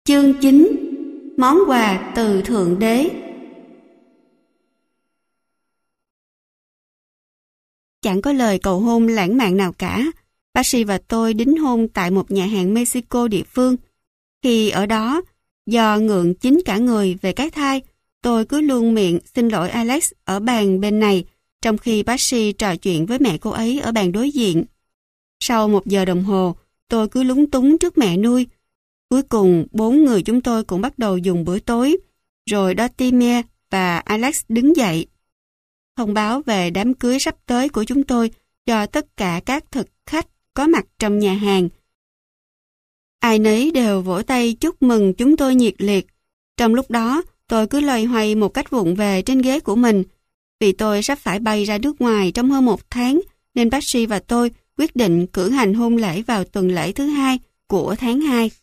Chương 9. Món quà từ Thượng Đế. Chẳng có lời cầu hôn lãng mạn nào cả. Bác và tôi đính hôn tại một nhà hàng Mexico địa phương. Khi ở đó, do ngượng chín cả người về cái thai, tôi cứ luôn miệng xin lỗi Alex ở bàn bên này, trong khi bác trò chuyện với mẹ cô ấy ở bàn đối diện. Sau 1 giờ đồng hồ, tôi cứ lúng túng trước mẹ nuôi. Cuối cùng, 4 người chúng tôi cũng bắt đầu dùng bữa tối, rồi Dorothy và Alex đứng dậy. Thông báo về đám cưới sắp tới của chúng tôi cho tất cả các thực khách có mặt trong nhà hàng. Ai nấy đều vỗ tay chúc mừng chúng tôi nhiệt liệt. Trong lúc đó, tôi cứ loay hoay một cách vụng về trên ghế của mình. Vì tôi sắp phải bay ra nước ngoài trong hơn 1 tháng, nên bác và tôi quyết định cử hành hôn lễ vào tuần lễ thứ 2 của tháng 2.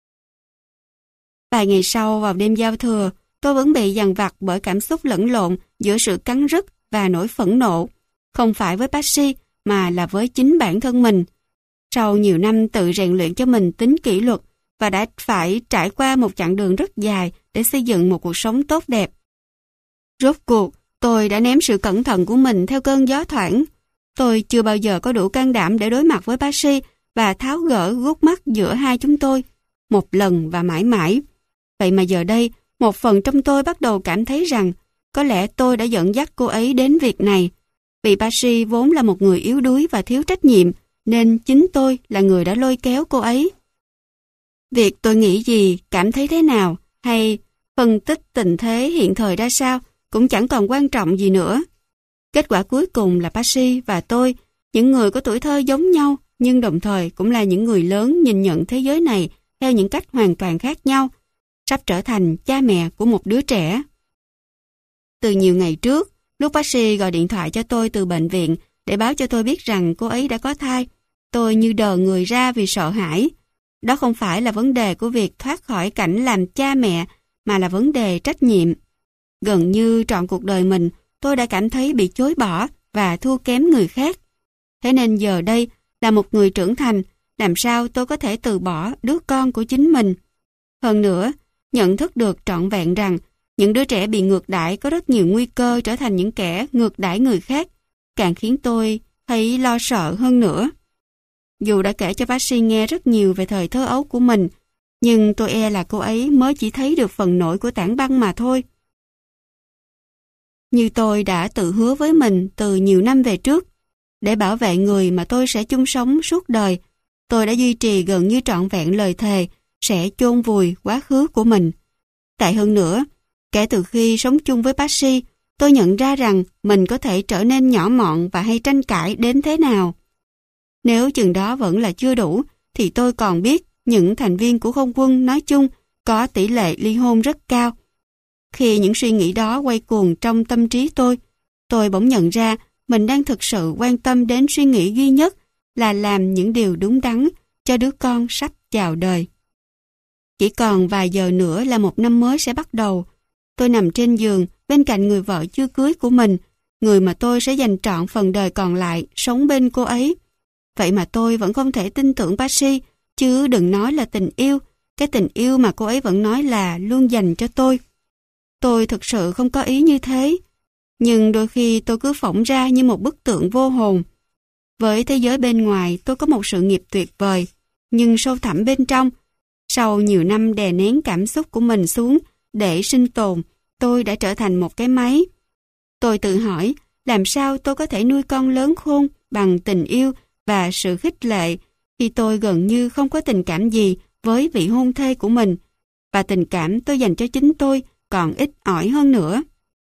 Vài ngày sau, vào đêm giao thừa, tôi vẫn bị dằn vặt bởi cảm xúc lẫn lộn giữa sự cắn rứt và nỗi phẫn nộ, không phải với Patsy mà là với chính bản thân mình. Sau nhiều năm tự rèn luyện cho mình tính kỷ luật và đã phải trải qua một chặng đường rất dài để xây dựng một cuộc sống tốt đẹp. Rốt cuộc, tôi đã ném sự cẩn thận của mình theo cơn gió thoảng. Tôi chưa bao giờ có đủ can đảm để đối mặt với Patsy và tháo gỡ gút mắt giữa hai chúng tôi, một lần và mãi mãi. Vậy mà giờ đây, một phần trong tôi bắt đầu cảm thấy rằng có lẽ tôi đã dẫn dắt cô ấy đến việc này. Vì Patsy vốn là một người yếu đuối và thiếu trách nhiệm, nên chính tôi là người đã lôi kéo cô ấy. Việc tôi nghĩ gì, cảm thấy thế nào, hay phân tích tình thế hiện thời ra sao cũng chẳng còn quan trọng gì nữa. Kết quả cuối cùng là Patsy và tôi, những người có tuổi thơ giống nhau, nhưng đồng thời cũng là những người lớn nhìn nhận thế giới này theo những cách hoàn toàn khác nhau, sắp trở thành cha mẹ của một đứa trẻ. Từ nhiều ngày trước, lúc Patsy gọi điện thoại cho tôi từ bệnh viện để báo cho tôi biết rằng cô ấy đã có thai, tôi như đờ người ra vì sợ hãi. Đó không phải là vấn đề của việc thoát khỏi cảnh làm cha mẹ, mà là vấn đề trách nhiệm. Gần như trọn cuộc đời mình, tôi đã cảm thấy bị chối bỏ và thua kém người khác. Thế nên giờ đây, là một người trưởng thành, làm sao tôi có thể từ bỏ đứa con của chính mình? Hơn nữa, nhận thức được trọn vẹn rằng những đứa trẻ bị ngược đãi có rất nhiều nguy cơ trở thành những kẻ ngược đãi người khác, càng khiến tôi thấy lo sợ hơn nữa. Dù đã kể cho Patsy nghe rất nhiều về thời thơ ấu của mình, nhưng tôi e là cô ấy mới chỉ thấy được phần nổi của tảng băng mà thôi. Như tôi đã tự hứa với mình từ nhiều năm về trước, để bảo vệ người mà tôi sẽ chung sống suốt đời, tôi đã duy trì gần như trọn vẹn lời thề sẽ chôn vùi quá khứ của mình. Tệ hơn nữa, kể từ khi sống chung với Patsy, tôi nhận ra rằng mình có thể trở nên nhỏ mọn và hay tranh cãi đến thế nào. Nếu chừng đó vẫn là chưa đủ, thì tôi còn biết những thành viên của không quân nói chung có tỷ lệ ly hôn rất cao. Khi những suy nghĩ đó quay cuồng trong tâm trí tôi bỗng nhận ra mình đang thực sự quan tâm đến suy nghĩ duy nhất là làm những điều đúng đắn cho đứa con sắp chào đời. Chỉ còn vài giờ nữa là một năm mới sẽ bắt đầu. Tôi nằm trên giường bên cạnh người vợ chưa cưới của mình, người mà tôi sẽ dành trọn phần đời còn lại sống bên cô ấy. Vậy mà tôi vẫn không thể tin tưởng Patsy, chứ đừng nói là tình yêu, cái tình yêu mà cô ấy vẫn nói là luôn dành cho tôi. Tôi thực sự không có ý như thế, nhưng đôi khi tôi cứ phỏng ra như một bức tượng vô hồn. Với thế giới bên ngoài tôi có một sự nghiệp tuyệt vời, nhưng sâu thẳm bên trong, sau nhiều năm đè nén cảm xúc của mình xuống để sinh tồn, tôi đã trở thành một cái máy. Tôi tự hỏi, làm sao tôi có thể nuôi con lớn khôn bằng tình yêu và sự khích lệ khi tôi gần như không có tình cảm gì với vị hôn thê của mình, và tình cảm tôi dành cho chính tôi còn ít ỏi hơn nữa.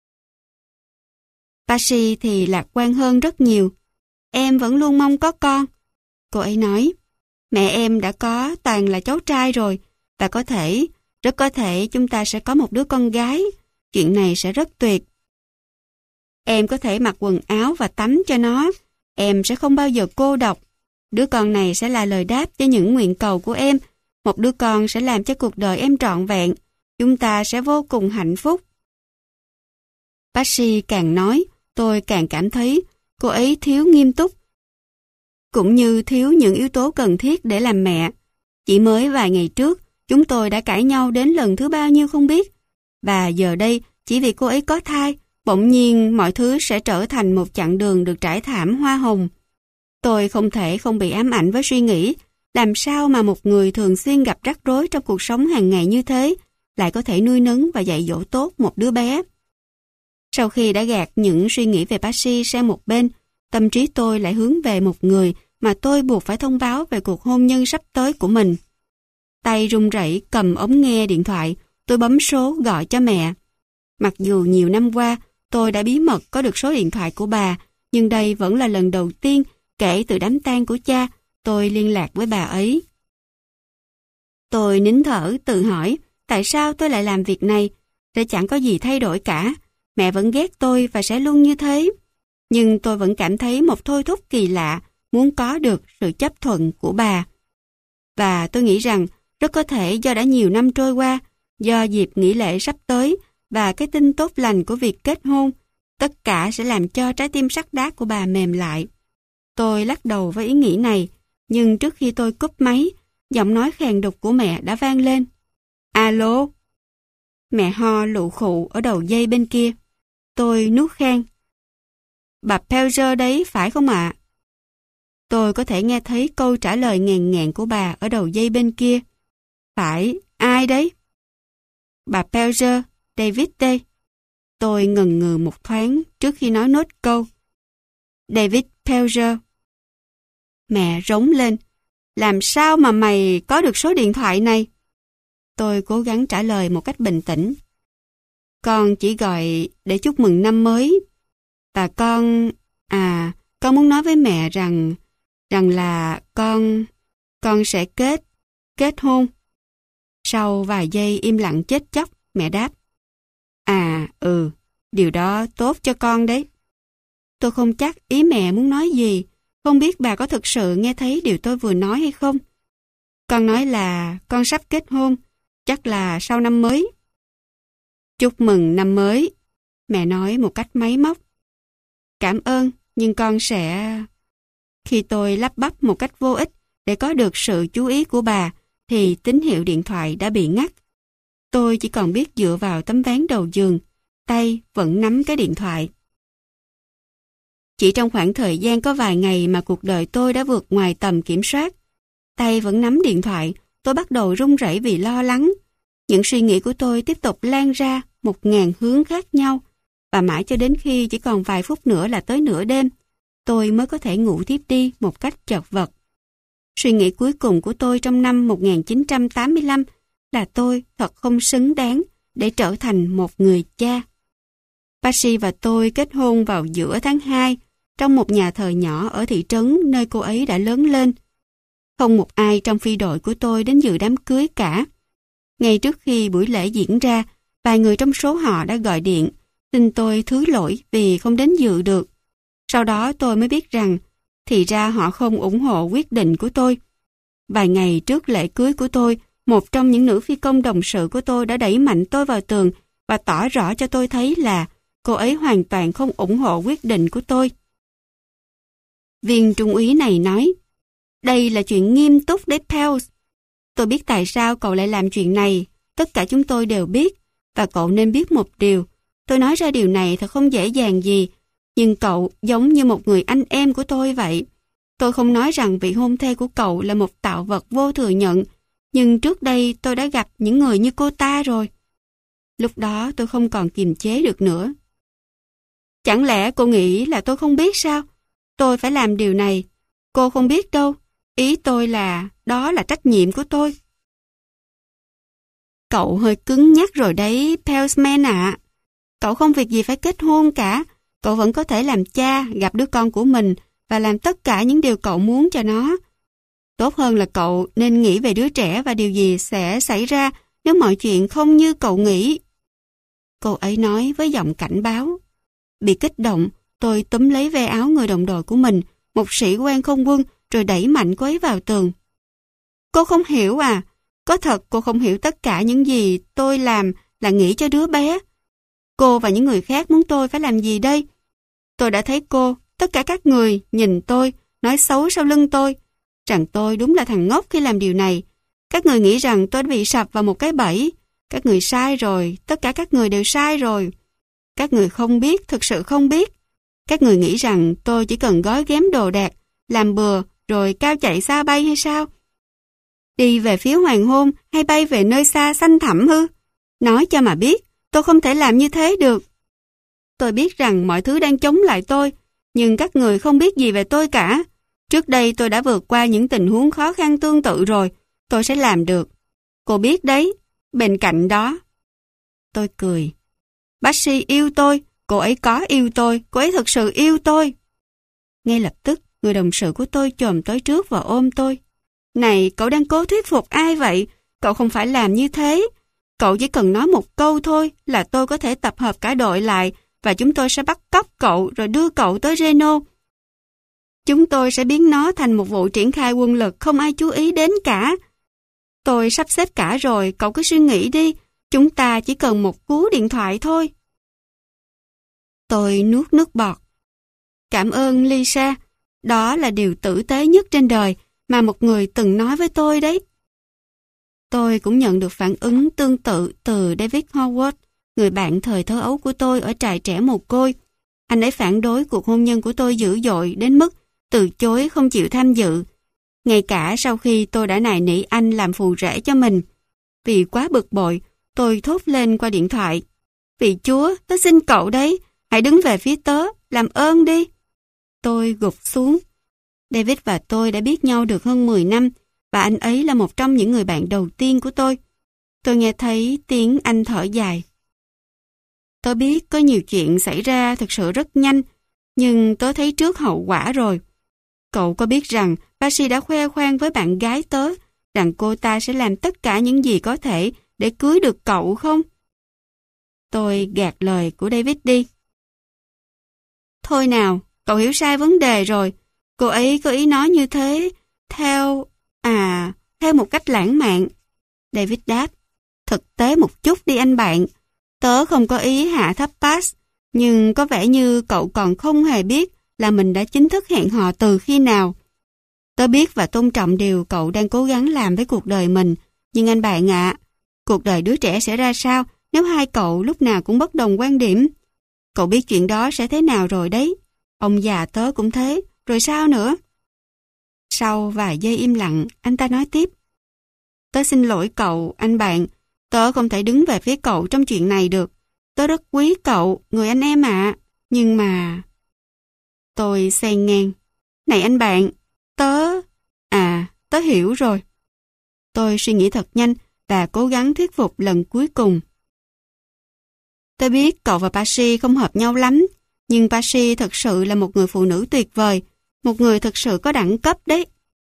Patsy thì lạc quan hơn rất nhiều. Em vẫn luôn mong có con. Cô ấy nói, mẹ em đã có toàn là cháu trai rồi, và rất có thể chúng ta sẽ có một đứa con gái. Chuyện này sẽ rất tuyệt. Em có thể mặc quần áo và tắm cho nó. Em sẽ không bao giờ cô độc. Đứa con này sẽ là lời đáp cho những nguyện cầu của em. Một đứa con sẽ làm cho cuộc đời em trọn vẹn. Chúng ta sẽ vô cùng hạnh phúc. Patsy càng nói, tôi càng cảm thấy cô ấy thiếu nghiêm túc, cũng như thiếu những yếu tố cần thiết để làm mẹ. Chỉ mới vài ngày trước, Chúng tôi đã cãi nhau đến lần thứ bao nhiêu không biết. Và giờ đây, chỉ vì cô ấy có thai, bỗng nhiên mọi thứ sẽ trở thành một chặng đường được trải thảm hoa hồng. Tôi không thể không bị ám ảnh với suy nghĩ, làm sao mà một người thường xuyên gặp rắc rối trong cuộc sống hàng ngày như thế, lại có thể nuôi nấng và dạy dỗ tốt một đứa bé. Sau khi đã gạt những suy nghĩ về Patsy sang một bên, tâm trí tôi lại hướng về một người mà tôi buộc phải thông báo về cuộc hôn nhân sắp tới của mình. Tay run rẩy cầm ống nghe điện thoại, tôi bấm số gọi cho mẹ. Mặc dù nhiều năm qua, tôi đã bí mật có được số điện thoại của bà, nhưng đây vẫn là lần đầu tiên kể từ đám tang của cha, tôi liên lạc với bà ấy. Tôi nín thở tự hỏi, tại sao tôi lại làm việc này? Sẽ chẳng có gì thay đổi cả. Mẹ vẫn ghét tôi và sẽ luôn như thế. Nhưng tôi vẫn cảm thấy một thôi thúc kỳ lạ, muốn có được sự chấp thuận của bà. Và tôi nghĩ rằng, rất có thể do đã nhiều năm trôi qua, do dịp nghỉ lễ sắp tới và cái tin tốt lành của việc kết hôn, tất cả sẽ làm cho trái tim sắt đá của bà mềm lại. Tôi lắc đầu với ý nghĩ này, nhưng trước khi tôi cúp máy, giọng nói khàn đục của mẹ đã vang lên. Alo? Mẹ ho lụ khụ ở đầu dây bên kia. Tôi nuốt khan. Bà Pelger đấy phải không ạ? Tôi có thể nghe thấy câu trả lời ngàn ngàn của bà ở đầu dây bên kia. Phải, ai đấy? Bà Pelger, David đây. Tôi ngần ngừ một thoáng trước khi nói nốt câu. David Pelger. Mẹ rống lên. Làm sao mà mày có được số điện thoại này? Tôi cố gắng trả lời một cách bình tĩnh. Con chỉ gọi để chúc mừng năm mới. Và con muốn nói với mẹ rằng là con sẽ kết hôn. Sau vài giây im lặng chết chóc, mẹ đáp. Điều đó tốt cho con đấy. Tôi không chắc ý mẹ muốn nói gì, không biết bà có thực sự nghe thấy điều tôi vừa nói hay không. Con nói là con sắp kết hôn, chắc là sau năm mới. Chúc mừng năm mới, mẹ nói một cách máy móc. Cảm ơn, nhưng con sẽ... Khi tôi lắp bắp một cách vô ích để có được sự chú ý của bà, thì tín hiệu điện thoại đã bị ngắt. Tôi chỉ còn biết dựa vào tấm ván đầu giường, tay vẫn nắm cái điện thoại. Chỉ trong khoảng thời gian có vài ngày mà cuộc đời tôi đã vượt ngoài tầm kiểm soát. Tay vẫn nắm điện thoại, tôi bắt đầu run rẩy vì lo lắng. Những suy nghĩ của tôi tiếp tục lan ra 1000 hướng khác nhau, và mãi cho đến khi chỉ còn vài phút nữa là tới nửa đêm, tôi mới có thể ngủ tiếp đi một cách chật vật. Suy nghĩ cuối cùng của tôi trong năm 1985 là tôi thật không xứng đáng để trở thành một người cha. Patsy và tôi kết hôn vào giữa tháng 2 trong một nhà thờ nhỏ ở thị trấn nơi cô ấy đã lớn lên. Không một ai trong phi đội của tôi đến dự đám cưới cả. Ngay trước khi buổi lễ diễn ra, vài người trong số họ đã gọi điện xin tôi thứ lỗi vì không đến dự được. Sau đó tôi mới biết rằng thì ra họ không ủng hộ quyết định của tôi. Vài ngày trước lễ cưới của tôi, một trong những nữ phi công đồng sự của tôi đã đẩy mạnh tôi vào tường và tỏ rõ cho tôi thấy là cô ấy hoàn toàn không ủng hộ quyết định của tôi. Viên trung úy này nói, đây là chuyện nghiêm túc đấy Pels. Tôi biết tại sao cậu lại làm chuyện này, tất cả chúng tôi đều biết, và cậu nên biết một điều. Tôi nói ra điều này thật không dễ dàng gì, nhưng cậu giống như một người anh em của tôi vậy. Tôi không nói rằng vị hôn thê của cậu là một tạo vật vô thừa nhận, nhưng trước đây tôi đã gặp những người như cô ta rồi. Lúc đó tôi không còn kiềm chế được nữa. Chẳng lẽ cô nghĩ là tôi không biết sao? Tôi phải làm điều này. Cô không biết đâu. Ý tôi là đó là trách nhiệm của tôi. Cậu hơi cứng nhắc rồi đấy, Pelsman ạ. Cậu không việc gì phải kết hôn cả. Cậu vẫn có thể làm cha, gặp đứa con của mình và làm tất cả những điều cậu muốn cho nó. Tốt hơn là cậu nên nghĩ về đứa trẻ và điều gì sẽ xảy ra nếu mọi chuyện không như cậu nghĩ. Cô ấy nói với giọng cảnh báo. Bị kích động, tôi túm lấy ve áo người đồng đội của mình, một sĩ quan không quân, rồi đẩy mạnh cô ấy vào tường. Cô không hiểu à? Có thật cô không hiểu tất cả những gì tôi làm là nghĩ cho đứa bé. Cô và những người khác muốn tôi phải làm gì đây? Tôi đã thấy cô, tất cả các người nhìn tôi, nói xấu sau lưng tôi, rằng tôi đúng là thằng ngốc khi làm điều này. Các người nghĩ rằng tôi đã bị sập vào một cái bẫy. Các người sai rồi, tất cả các người đều sai rồi. Các người không biết, thực sự không biết. Các người nghĩ rằng tôi chỉ cần gói ghém đồ đạc, làm bừa, rồi cao chạy xa bay hay sao? Đi về phía hoàng hôn hay bay về nơi xa xanh thẳm hư? Nói cho mà biết, tôi không thể làm như thế được. Tôi biết rằng mọi thứ đang chống lại tôi, nhưng các người không biết gì về tôi cả. Trước đây tôi đã vượt qua những tình huống khó khăn tương tự rồi, tôi sẽ làm được. Cô biết đấy, bên cạnh đó. Tôi cười. Bác yêu tôi, cô ấy có yêu tôi, cô ấy thực sự yêu tôi. Ngay lập tức, người đồng sự của tôi chồm tới trước và ôm tôi. Này, cậu đang cố thuyết phục ai vậy? Cậu không phải làm như thế. Cậu chỉ cần nói một câu thôi là tôi có thể tập hợp cả đội lại và chúng tôi sẽ bắt cóc cậu rồi đưa cậu tới Reno. Chúng tôi sẽ biến nó thành một vụ triển khai quân lực không ai chú ý đến cả. Tôi sắp xếp cả rồi, cậu cứ suy nghĩ đi. Chúng ta chỉ cần một cú điện thoại thôi. Tôi nuốt nước bọt. Cảm ơn Lisa. Đó là điều tử tế nhất trên đời mà một người từng nói với tôi đấy. Tôi cũng nhận được phản ứng tương tự từ David Howard, người bạn thời thơ ấu của tôi ở trại trẻ mồ côi. Anh ấy phản đối cuộc hôn nhân của tôi dữ dội đến mức từ chối không chịu tham dự. Ngay cả sau khi tôi đã nài nỉ anh làm phù rể cho mình. Vì quá bực bội, tôi thốt lên qua điện thoại. Vì Chúa, tớ xin cậu đấy, hãy đứng về phía tớ, làm ơn đi. Tôi gục xuống. David và tôi đã biết nhau được hơn 10 năm, và anh ấy là một trong những người bạn đầu tiên của tôi. Tôi nghe thấy tiếng anh thở dài. Tớ biết có nhiều chuyện xảy ra thực sự rất nhanh, nhưng tớ thấy trước hậu quả rồi. Cậu có biết rằng Patsy đã khoe khoang với bạn gái tớ rằng cô ta sẽ làm tất cả những gì có thể để cưới được cậu không? Tôi gạt lời của David đi. Thôi nào, cậu hiểu sai vấn đề rồi. Cô ấy có ý nói như thế, theo một cách lãng mạn. David đáp, thực tế một chút đi anh bạn. Tớ không có ý hạ thấp Pass, nhưng có vẻ như cậu còn không hề biết là mình đã chính thức hẹn hò từ khi nào. Tớ biết và tôn trọng điều cậu đang cố gắng làm với cuộc đời mình, nhưng anh bạn ạ, cuộc đời đứa trẻ sẽ ra sao nếu hai cậu lúc nào cũng bất đồng quan điểm? Cậu biết chuyện đó sẽ thế nào rồi đấy. Ông già tớ cũng thế, rồi sao nữa? Sau vài giây im lặng, anh ta nói tiếp. Tớ xin lỗi cậu, anh bạn. Tớ không thể đứng về phía cậu trong chuyện này được. Tớ rất quý cậu, người anh em ạ. Nhưng mà... Tôi xen ngang. Này anh bạn, tớ hiểu rồi. Tôi suy nghĩ thật nhanh và cố gắng thuyết phục lần cuối cùng. Tớ biết cậu và Patsy không hợp nhau lắm, nhưng Patsy thật sự là một người phụ nữ tuyệt vời, một người thật sự có đẳng cấp đấy.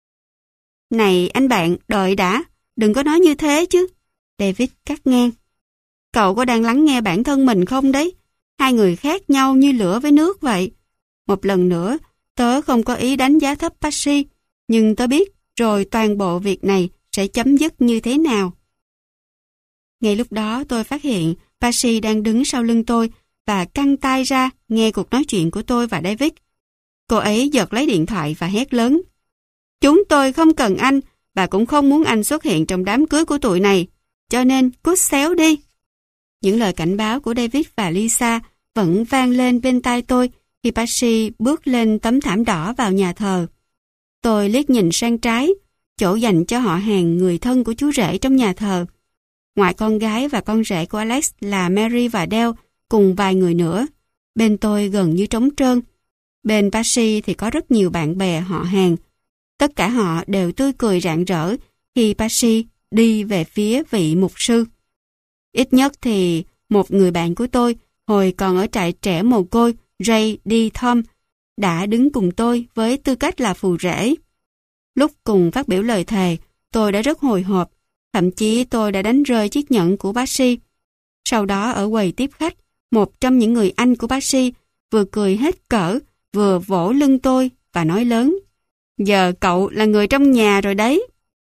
Này anh bạn, đợi đã, đừng có nói như thế chứ. David cắt ngang. Cậu có đang lắng nghe bản thân mình không đấy? Hai người khác nhau như lửa với nước vậy. Một lần nữa, tớ không có ý đánh giá thấp Patsy, nhưng tớ biết rồi toàn bộ việc này sẽ chấm dứt như thế nào. Ngay lúc đó tôi phát hiện Patsy đang đứng sau lưng tôi và căng tai ra nghe cuộc nói chuyện của tôi và David. Cô ấy giật lấy điện thoại và hét lớn. Chúng tôi không cần anh và cũng không muốn anh xuất hiện trong đám cưới của tụi này, cho nên cút xéo đi. Những lời cảnh báo của David và Lisa vẫn vang lên bên tai tôi khi Patsy bước lên tấm thảm đỏ vào nhà thờ. Tôi liếc nhìn sang trái, chỗ dành cho họ hàng người thân của chú rể trong nhà thờ. Ngoại con gái và con rể của Alex là Mary và Dale cùng vài người nữa. Bên tôi gần như trống trơn. Bên Patsy thì có rất nhiều bạn bè họ hàng. Tất cả họ đều tươi cười rạng rỡ khi Patsy đi về phía vị mục sư. Ít nhất thì một người bạn của tôi hồi còn ở trại trẻ mồ côi Ray D. Tom đã đứng cùng tôi với tư cách là phù rể. Lúc cùng phát biểu lời thề, tôi đã rất hồi hộp, thậm chí tôi đã đánh rơi chiếc nhẫn của Patsy. Sau đó ở quầy tiếp khách, một trong những người anh của Patsy vừa cười hết cỡ, vừa vỗ lưng tôi và nói lớn. Giờ cậu là người trong nhà rồi đấy.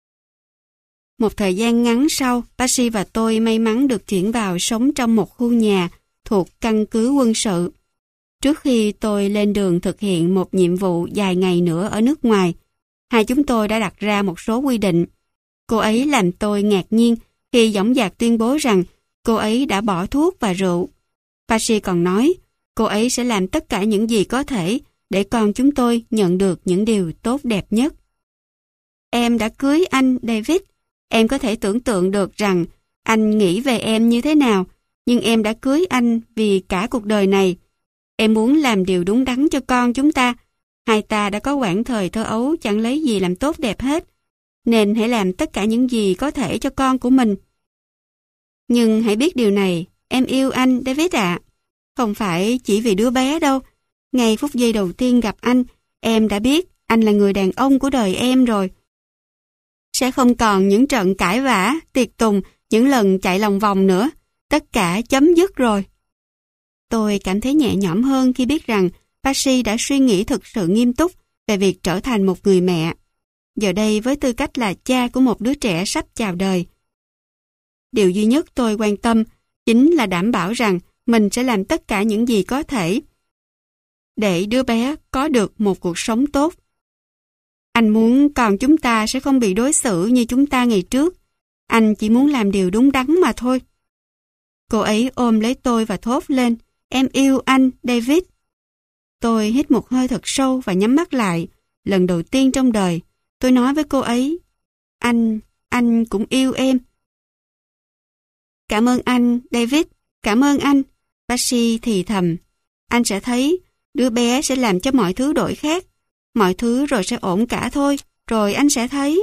Một thời gian ngắn sau, Patsy và tôi may mắn được chuyển vào sống trong một khu nhà thuộc căn cứ quân sự. Trước khi tôi lên đường thực hiện một nhiệm vụ dài ngày nữa ở nước ngoài, hai chúng tôi đã đặt ra một số quy định. Cô ấy làm tôi ngạc nhiên khi dõng dạc tuyên bố rằng cô ấy đã bỏ thuốc và rượu. Patsy còn nói, cô ấy sẽ làm tất cả những gì có thể để con chúng tôi nhận được những điều tốt đẹp nhất. Em đã cưới anh, David. Em có thể tưởng tượng được rằng anh nghĩ về em như thế nào, nhưng em đã cưới anh vì cả cuộc đời này. Em muốn làm điều đúng đắn cho con chúng ta. Hai ta đã có quãng thời thơ ấu chẳng lấy gì làm tốt đẹp hết, nên hãy làm tất cả những gì có thể cho con của mình. Nhưng hãy biết điều này, em yêu anh, David ạ. Không phải chỉ vì đứa bé đâu. Ngay phút giây đầu tiên gặp anh, em đã biết anh là người đàn ông của đời em rồi. Sẽ không còn những trận cãi vã, tiệc tùng, những lần chạy lòng vòng nữa. Tất cả chấm dứt rồi. Tôi cảm thấy nhẹ nhõm hơn khi biết rằng Patsy đã suy nghĩ thực sự nghiêm túc về việc trở thành một người mẹ. Giờ đây với tư cách là cha của một đứa trẻ sắp chào đời. Điều duy nhất tôi quan tâm chính là đảm bảo rằng mình sẽ làm tất cả những gì có thể để đứa bé có được một cuộc sống tốt. Anh muốn con chúng ta sẽ không bị đối xử như chúng ta ngày trước. Anh chỉ muốn làm điều đúng đắn mà thôi. Cô ấy ôm lấy tôi và thốt lên, em yêu anh, David. Tôi hít một hơi thật sâu và nhắm mắt lại. Lần đầu tiên trong đời, tôi nói với cô ấy, anh cũng yêu em. Cảm ơn anh, David, cảm ơn anh. Patsy thì thầm, anh sẽ thấy, đứa bé sẽ làm cho mọi thứ đổi khác. Mọi thứ rồi sẽ ổn cả thôi, rồi anh sẽ thấy.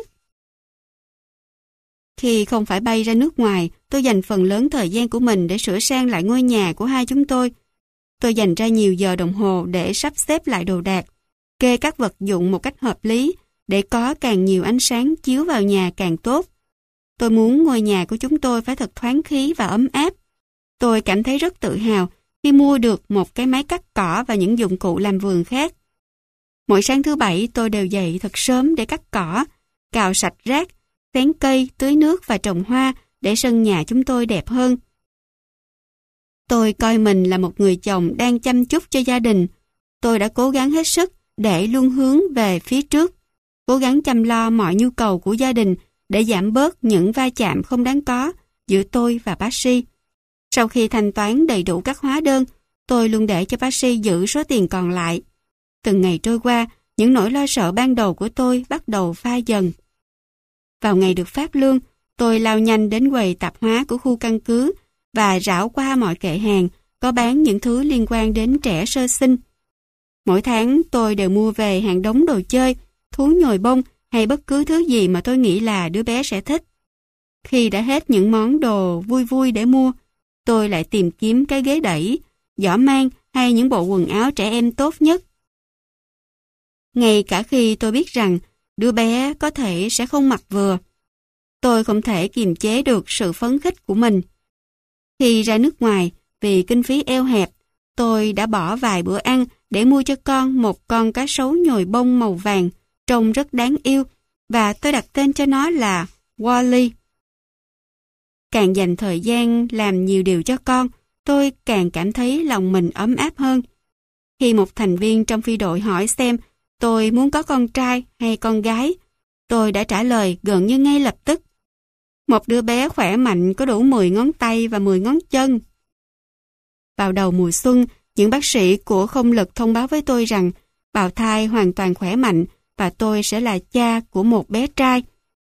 Khi không phải bay ra nước ngoài, tôi dành phần lớn thời gian của mình để sửa sang lại ngôi nhà của hai chúng tôi. Tôi dành ra nhiều giờ đồng hồ để sắp xếp lại đồ đạc, kê các vật dụng một cách hợp lý, để có càng nhiều ánh sáng chiếu vào nhà càng tốt. Tôi muốn ngôi nhà của chúng tôi phải thật thoáng khí và ấm áp. Tôi cảm thấy rất tự hào khi mua được một cái máy cắt cỏ và những dụng cụ làm vườn khác. Mỗi sáng thứ Bảy tôi đều dậy thật sớm để cắt cỏ, cào sạch rác, xén cây, tưới nước và trồng hoa để sân nhà chúng tôi đẹp hơn. Tôi coi mình là một người chồng đang chăm chút cho gia đình. Tôi đã cố gắng hết sức để luôn hướng về phía trước, cố gắng chăm lo mọi nhu cầu của gia đình để giảm bớt những va chạm không đáng có giữa tôi và Patsy. Sau khi thanh toán đầy đủ các hóa đơn, tôi luôn để cho Patsy giữ số tiền còn lại. Từng ngày trôi qua, những nỗi lo sợ ban đầu của tôi bắt đầu phai dần. Vào ngày được phát lương, tôi lao nhanh đến quầy tạp hóa của khu căn cứ và rảo qua mọi kệ hàng có bán những thứ liên quan đến trẻ sơ sinh. Mỗi tháng tôi đều mua về hàng đống đồ chơi, thú nhồi bông hay bất cứ thứ gì mà tôi nghĩ là đứa bé sẽ thích. Khi đã hết những món đồ vui vui để mua, tôi lại tìm kiếm cái ghế đẩy, giỏ mang hay những bộ quần áo trẻ em tốt nhất. Ngay cả khi tôi biết rằng đứa bé có thể sẽ không mặc vừa, tôi không thể kiềm chế được sự phấn khích của mình. Khi ra nước ngoài, vì kinh phí eo hẹp, tôi đã bỏ vài bữa ăn để mua cho con một con cá sấu nhồi bông màu vàng, trông rất đáng yêu, và tôi đặt tên cho nó là Wally. Càng dành thời gian làm nhiều điều cho con, tôi càng cảm thấy lòng mình ấm áp hơn. Khi một thành viên trong phi đội hỏi xem tôi muốn có con trai hay con gái, tôi đã trả lời gần như ngay lập tức. Một đứa bé khỏe mạnh có đủ 10 ngón tay và 10 ngón chân. Vào đầu mùa xuân, những bác sĩ của không lực thông báo với tôi rằng bào thai hoàn toàn khỏe mạnh và tôi sẽ là cha của một bé trai.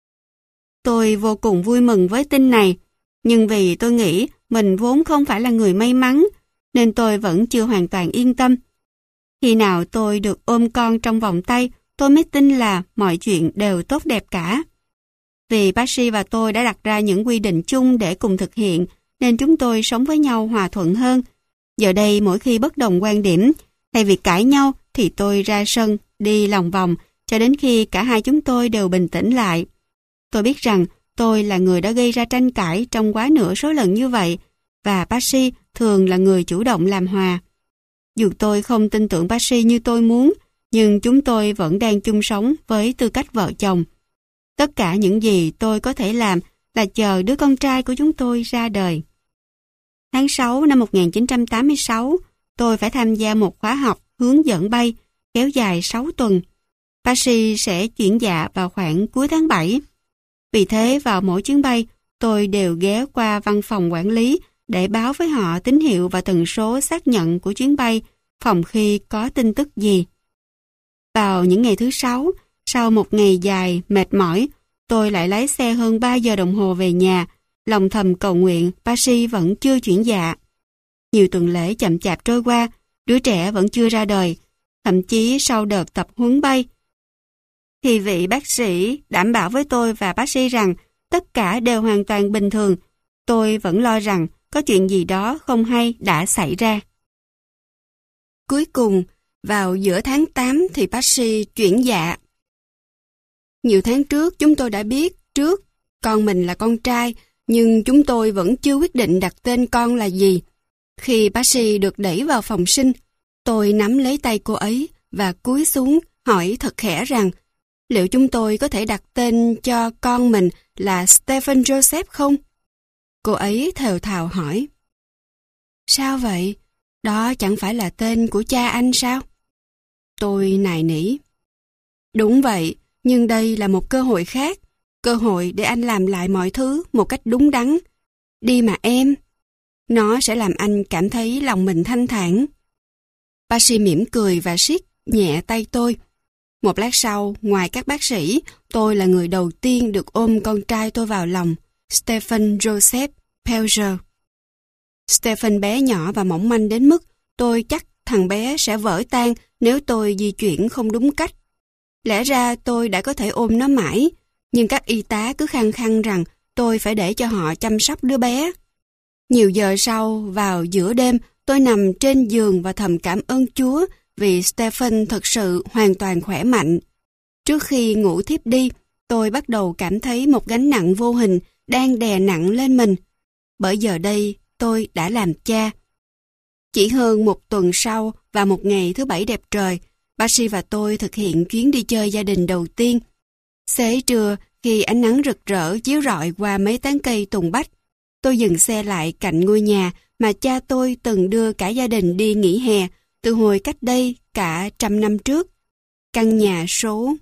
Tôi vô cùng vui mừng với tin này, nhưng vì tôi nghĩ mình vốn không phải là người may mắn, nên tôi vẫn chưa hoàn toàn yên tâm. Khi nào tôi được ôm con trong vòng tay, tôi mới tin là mọi chuyện đều tốt đẹp cả. Vì Patsy và tôi đã đặt ra những quy định chung để cùng thực hiện, nên chúng tôi sống với nhau hòa thuận hơn. Giờ đây mỗi khi bất đồng quan điểm, thay vì cãi nhau thì tôi ra sân, đi lòng vòng, cho đến khi cả hai chúng tôi đều bình tĩnh lại. Tôi biết rằng tôi là người đã gây ra tranh cãi trong quá nửa số lần như vậy, và Patsy thường là người chủ động làm hòa. Dù tôi không tin tưởng Patsy như tôi muốn, nhưng chúng tôi vẫn đang chung sống với tư cách vợ chồng. Tất cả những gì tôi có thể làm là chờ đứa con trai của chúng tôi ra đời. Tháng 6 năm 1986, tôi phải tham gia một khóa học hướng dẫn bay kéo dài 6 tuần. Patsy sẽ chuyển dạ vào khoảng cuối tháng 7. Vì thế vào mỗi chuyến bay, tôi đều ghé qua văn phòng quản lý để báo với họ tín hiệu và tần số xác nhận của chuyến bay phòng khi có tin tức gì. Vào những ngày thứ Sáu, sau một ngày dài mệt mỏi, tôi lại lái xe hơn 3 giờ đồng hồ về nhà, lòng thầm cầu nguyện Patsy vẫn chưa chuyển dạ. Nhiều tuần lễ chậm chạp trôi qua, đứa trẻ vẫn chưa ra đời. Thậm chí sau đợt tập huấn bay, thì vị bác sĩ đảm bảo với tôi và Patsy rằng tất cả đều hoàn toàn bình thường. Tôi vẫn lo rằng có chuyện gì đó không hay đã xảy ra. Cuối cùng, vào giữa tháng 8 thì Patsy chuyển dạ. Nhiều tháng trước chúng tôi đã biết trước con mình là con trai, nhưng chúng tôi vẫn chưa quyết định đặt tên con là gì. Khi Patsy được đẩy vào phòng sinh, tôi nắm lấy tay cô ấy và cúi xuống hỏi thật khẽ rằng liệu chúng tôi có thể đặt tên cho con mình là Stephen Joseph không? Cô ấy thều thào hỏi. Sao vậy? Đó chẳng phải là tên của cha anh sao? Tôi nài nỉ. Đúng vậy, nhưng đây là một cơ hội khác. Cơ hội để anh làm lại mọi thứ một cách đúng đắn. Đi mà em. Nó sẽ làm anh cảm thấy lòng mình thanh thản. Patsy mỉm cười và siết nhẹ tay tôi. Một lát sau, ngoài các bác sĩ, tôi là người đầu tiên được ôm con trai tôi vào lòng, Stephen Joseph Pelger. Stephen bé nhỏ và mỏng manh đến mức tôi chắc thằng bé sẽ vỡ tan nếu tôi di chuyển không đúng cách. Lẽ ra tôi đã có thể ôm nó mãi, nhưng các y tá cứ khăng khăng rằng tôi phải để cho họ chăm sóc đứa bé. Nhiều giờ sau, vào giữa đêm, tôi nằm trên giường và thầm cảm ơn Chúa vì Stephen thực sự hoàn toàn khỏe mạnh. Trước khi ngủ thiếp đi, tôi bắt đầu cảm thấy một gánh nặng vô hình đang đè nặng lên mình. Bởi giờ đây, tôi đã làm cha. Chỉ hơn một tuần sau, và một ngày thứ Bảy đẹp trời, Patsy và tôi thực hiện chuyến đi chơi gia đình đầu tiên. Xế trưa, khi ánh nắng rực rỡ chiếu rọi qua mấy tán cây tùng bách, tôi dừng xe lại cạnh ngôi nhà mà cha tôi từng đưa cả gia đình đi nghỉ hè từ hồi cách đây cả 100 năm trước. Căn nhà số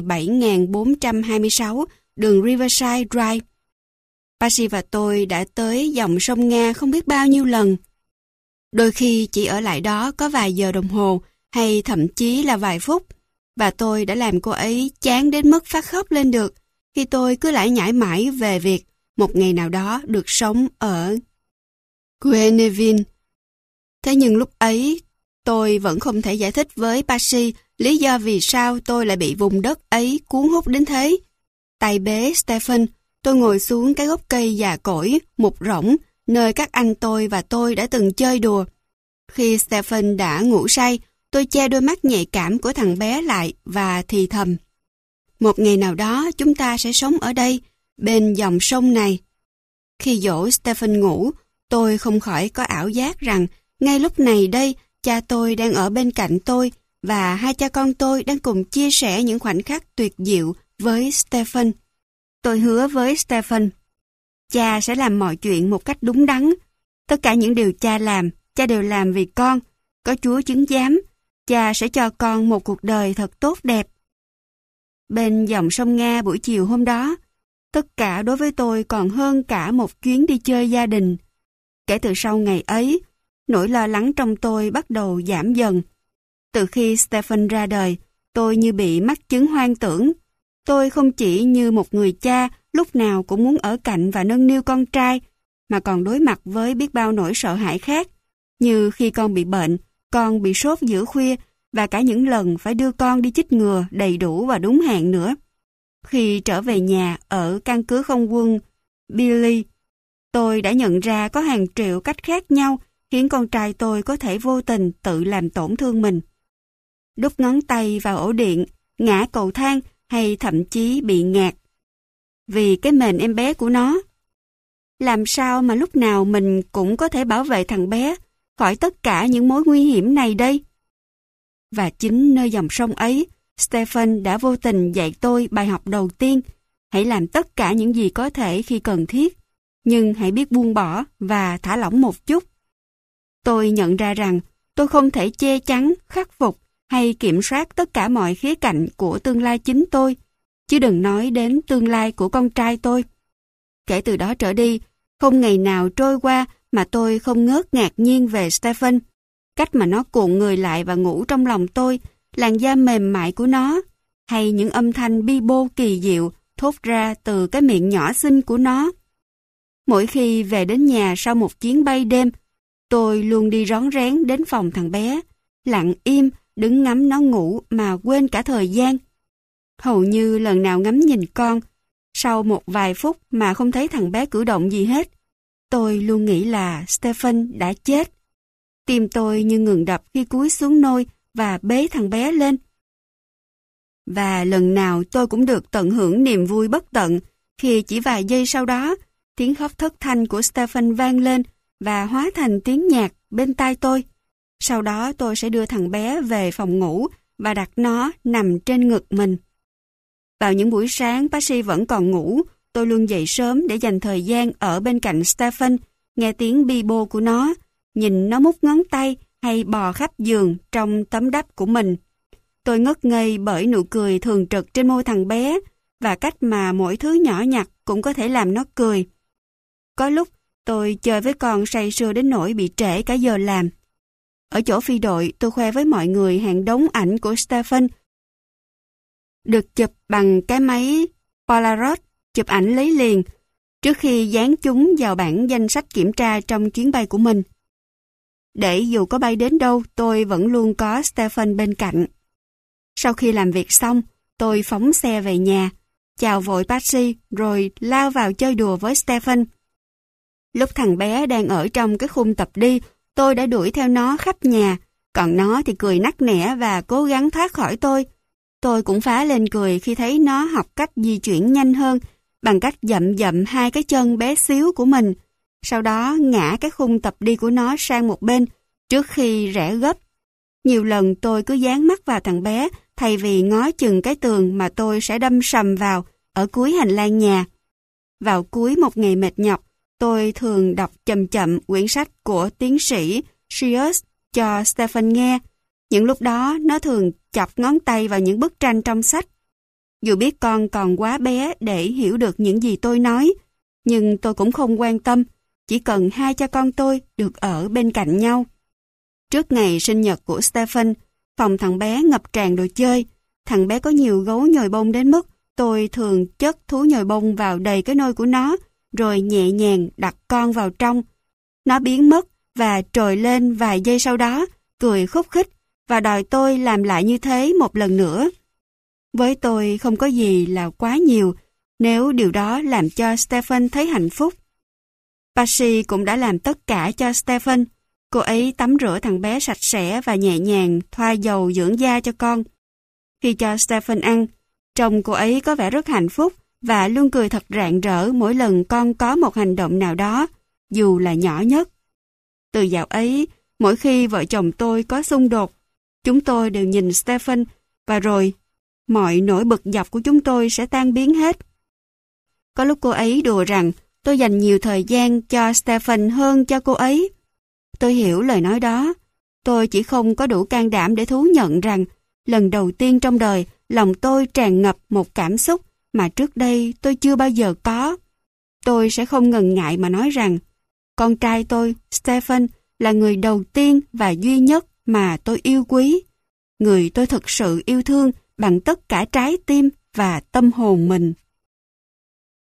17.426 đường Riverside Drive. Patsy và tôi đã tới dòng sông Nga không biết bao nhiêu lần. Đôi khi chỉ ở lại đó có vài giờ đồng hồ hay thậm chí là vài phút, và tôi đã làm cô ấy chán đến mức phát khóc lên được khi tôi cứ lải nhải mãi về việc một ngày nào đó được sống ở Greneville. Thế nhưng lúc ấy, tôi vẫn không thể giải thích với Patsy lý do vì sao tôi lại bị vùng đất ấy cuốn hút đến thế. Tay bế Stephen, tôi ngồi xuống cái gốc cây già cỗi, mục rỗng, nơi các anh tôi và tôi đã từng chơi đùa. Khi Stephen đã ngủ say, tôi che đôi mắt nhạy cảm của thằng bé lại và thì thầm. Một ngày nào đó chúng ta sẽ sống ở đây, bên dòng sông này. Khi dỗ Stephen ngủ, tôi không khỏi có ảo giác rằng ngay lúc này đây, cha tôi đang ở bên cạnh tôi và hai cha con tôi đang cùng chia sẻ những khoảnh khắc tuyệt diệu với Stephen. Tôi hứa với Stephen, cha sẽ làm mọi chuyện một cách đúng đắn. Tất cả những điều cha đều làm vì con. Có Chúa chứng giám, cha sẽ cho con một cuộc đời thật tốt đẹp. Bên dòng sông Nga buổi chiều hôm đó, tất cả đối với tôi còn hơn cả một chuyến đi chơi gia đình. Kể từ sau ngày ấy, nỗi lo lắng trong tôi bắt đầu giảm dần. Từ khi Stephen ra đời, tôi như bị mắc chứng hoang tưởng. Tôi không chỉ như một người cha lúc nào cũng muốn ở cạnh và nâng niu con trai, mà còn đối mặt với biết bao nỗi sợ hãi khác, như khi con bị bệnh, con bị sốt giữa khuya, và cả những lần phải đưa con đi chích ngừa đầy đủ và đúng hạn nữa. Khi trở về nhà ở căn cứ không quân Billy, tôi đã nhận ra có hàng triệu cách khác nhau khiến con trai tôi có thể vô tình tự làm tổn thương mình. Đút ngón tay vào ổ điện, ngã cầu thang hay thậm chí bị ngạt. Vì cái mền em bé của nó. Làm sao mà lúc nào mình cũng có thể bảo vệ thằng bé khỏi tất cả những mối nguy hiểm này đây? Và chính nơi dòng sông ấy, Stephen đã vô tình dạy tôi bài học đầu tiên. Hãy làm tất cả những gì có thể khi cần thiết, nhưng hãy biết buông bỏ và thả lỏng một chút. Tôi nhận ra rằng tôi không thể che chắn, khắc phục hay kiểm soát tất cả mọi khía cạnh của tương lai chính tôi. chứ đừng nói đến tương lai của con trai tôi. Kể từ đó trở đi, không ngày nào trôi qua mà tôi không ngớt ngạc nhiên về Stephen. Cách mà nó cuộn người lại và ngủ trong lòng tôi, làn da mềm mại của nó, hay những âm thanh bi bô kỳ diệu thốt ra từ cái miệng nhỏ xinh của nó. Mỗi khi về đến nhà sau một chuyến bay đêm, tôi luôn đi rón rén đến phòng thằng bé, lặng im, đứng ngắm nó ngủ mà quên cả thời gian. Hầu như lần nào ngắm nhìn con, sau một vài phút mà không thấy thằng bé cử động gì hết, tôi luôn nghĩ là Stephen đã chết. Tim tôi như ngừng đập khi cúi xuống nôi và bế thằng bé lên. Và lần nào tôi cũng được tận hưởng niềm vui bất tận khi chỉ vài giây sau đó, tiếng khóc thất thanh của Stephen vang lên và hóa thành tiếng nhạc bên tai tôi. Sau đó tôi sẽ đưa thằng bé về phòng ngủ và đặt nó nằm trên ngực mình. Vào những buổi sáng Patsy vẫn còn ngủ, tôi luôn dậy sớm để dành thời gian ở bên cạnh Stephen, nghe tiếng bi bô của nó, nhìn nó mút ngón tay hay bò khắp giường trong tấm đắp của mình. Tôi ngất ngây bởi nụ cười thường trực trên môi thằng bé và cách mà mỗi thứ nhỏ nhặt cũng có thể làm nó cười. Có lúc tôi chơi với con say sưa đến nỗi bị trễ cả giờ làm. Ở chỗ phi đội, tôi khoe với mọi người hàng đống ảnh của Stephen được chụp bằng cái máy Polaroid, chụp ảnh lấy liền trước khi dán chúng vào bảng danh sách kiểm tra trong chuyến bay của mình. Để dù có bay đến đâu, tôi vẫn luôn có Stephen bên cạnh. Sau khi làm việc xong, tôi phóng xe về nhà, chào vội Patsy rồi lao vào chơi đùa với Stephen. Lúc thằng bé đang ở trong cái khung tập đi, tôi đã đuổi theo nó khắp nhà, còn nó thì cười nắc nẻ và cố gắng thoát khỏi tôi. Tôi cũng phá lên cười khi thấy nó học cách di chuyển nhanh hơn bằng cách dậm dậm hai cái chân bé xíu của mình, sau đó ngã cái khung tập đi của nó sang một bên trước khi rẽ gấp. Nhiều lần tôi cứ dán mắt vào thằng bé thay vì ngó chừng cái tường mà tôi sẽ đâm sầm vào ở cuối hành lang nhà. Vào cuối một ngày mệt nhọc, tôi thường đọc chậm chậm quyển sách của tiến sĩ Shears cho Stephen nghe. Những lúc đó, nó thường chọc ngón tay vào những bức tranh trong sách. Dù biết con còn quá bé để hiểu được những gì tôi nói, nhưng tôi cũng không quan tâm, chỉ cần hai cha con tôi được ở bên cạnh nhau. Trước ngày sinh nhật của Stephen, phòng thằng bé ngập tràn đồ chơi. Thằng bé có nhiều gấu nhồi bông đến mức tôi thường chất thú nhồi bông vào đầy cái nôi của nó, rồi nhẹ nhàng đặt con vào trong. Nó biến mất và trồi lên vài giây sau đó, cười khúc khích và đòi tôi làm lại như thế một lần nữa. Với tôi không có gì là quá nhiều nếu điều đó làm cho Stephen thấy hạnh phúc. Patsy cũng đã làm tất cả cho Stephen. Cô ấy tắm rửa thằng bé sạch sẽ và nhẹ nhàng thoa dầu dưỡng da cho con. Khi cho Stephen ăn, trông cô ấy có vẻ rất hạnh phúc và luôn cười thật rạng rỡ mỗi lần con có một hành động nào đó, dù là nhỏ nhất. Từ dạo ấy, mỗi khi vợ chồng tôi có xung đột, chúng tôi đều nhìn Stephen và rồi mọi nỗi bực dọc của chúng tôi sẽ tan biến hết. Có lúc cô ấy đùa rằng tôi dành nhiều thời gian cho Stephen hơn cho cô ấy. Tôi hiểu lời nói đó. Tôi chỉ không có đủ can đảm để thú nhận rằng lần đầu tiên trong đời lòng tôi tràn ngập một cảm xúc mà trước đây tôi chưa bao giờ có. Tôi sẽ không ngần ngại mà nói rằng con trai tôi, Stephen, là người đầu tiên và duy nhất mà tôi yêu quý. Người tôi thực sự yêu thương bằng tất cả trái tim và tâm hồn mình.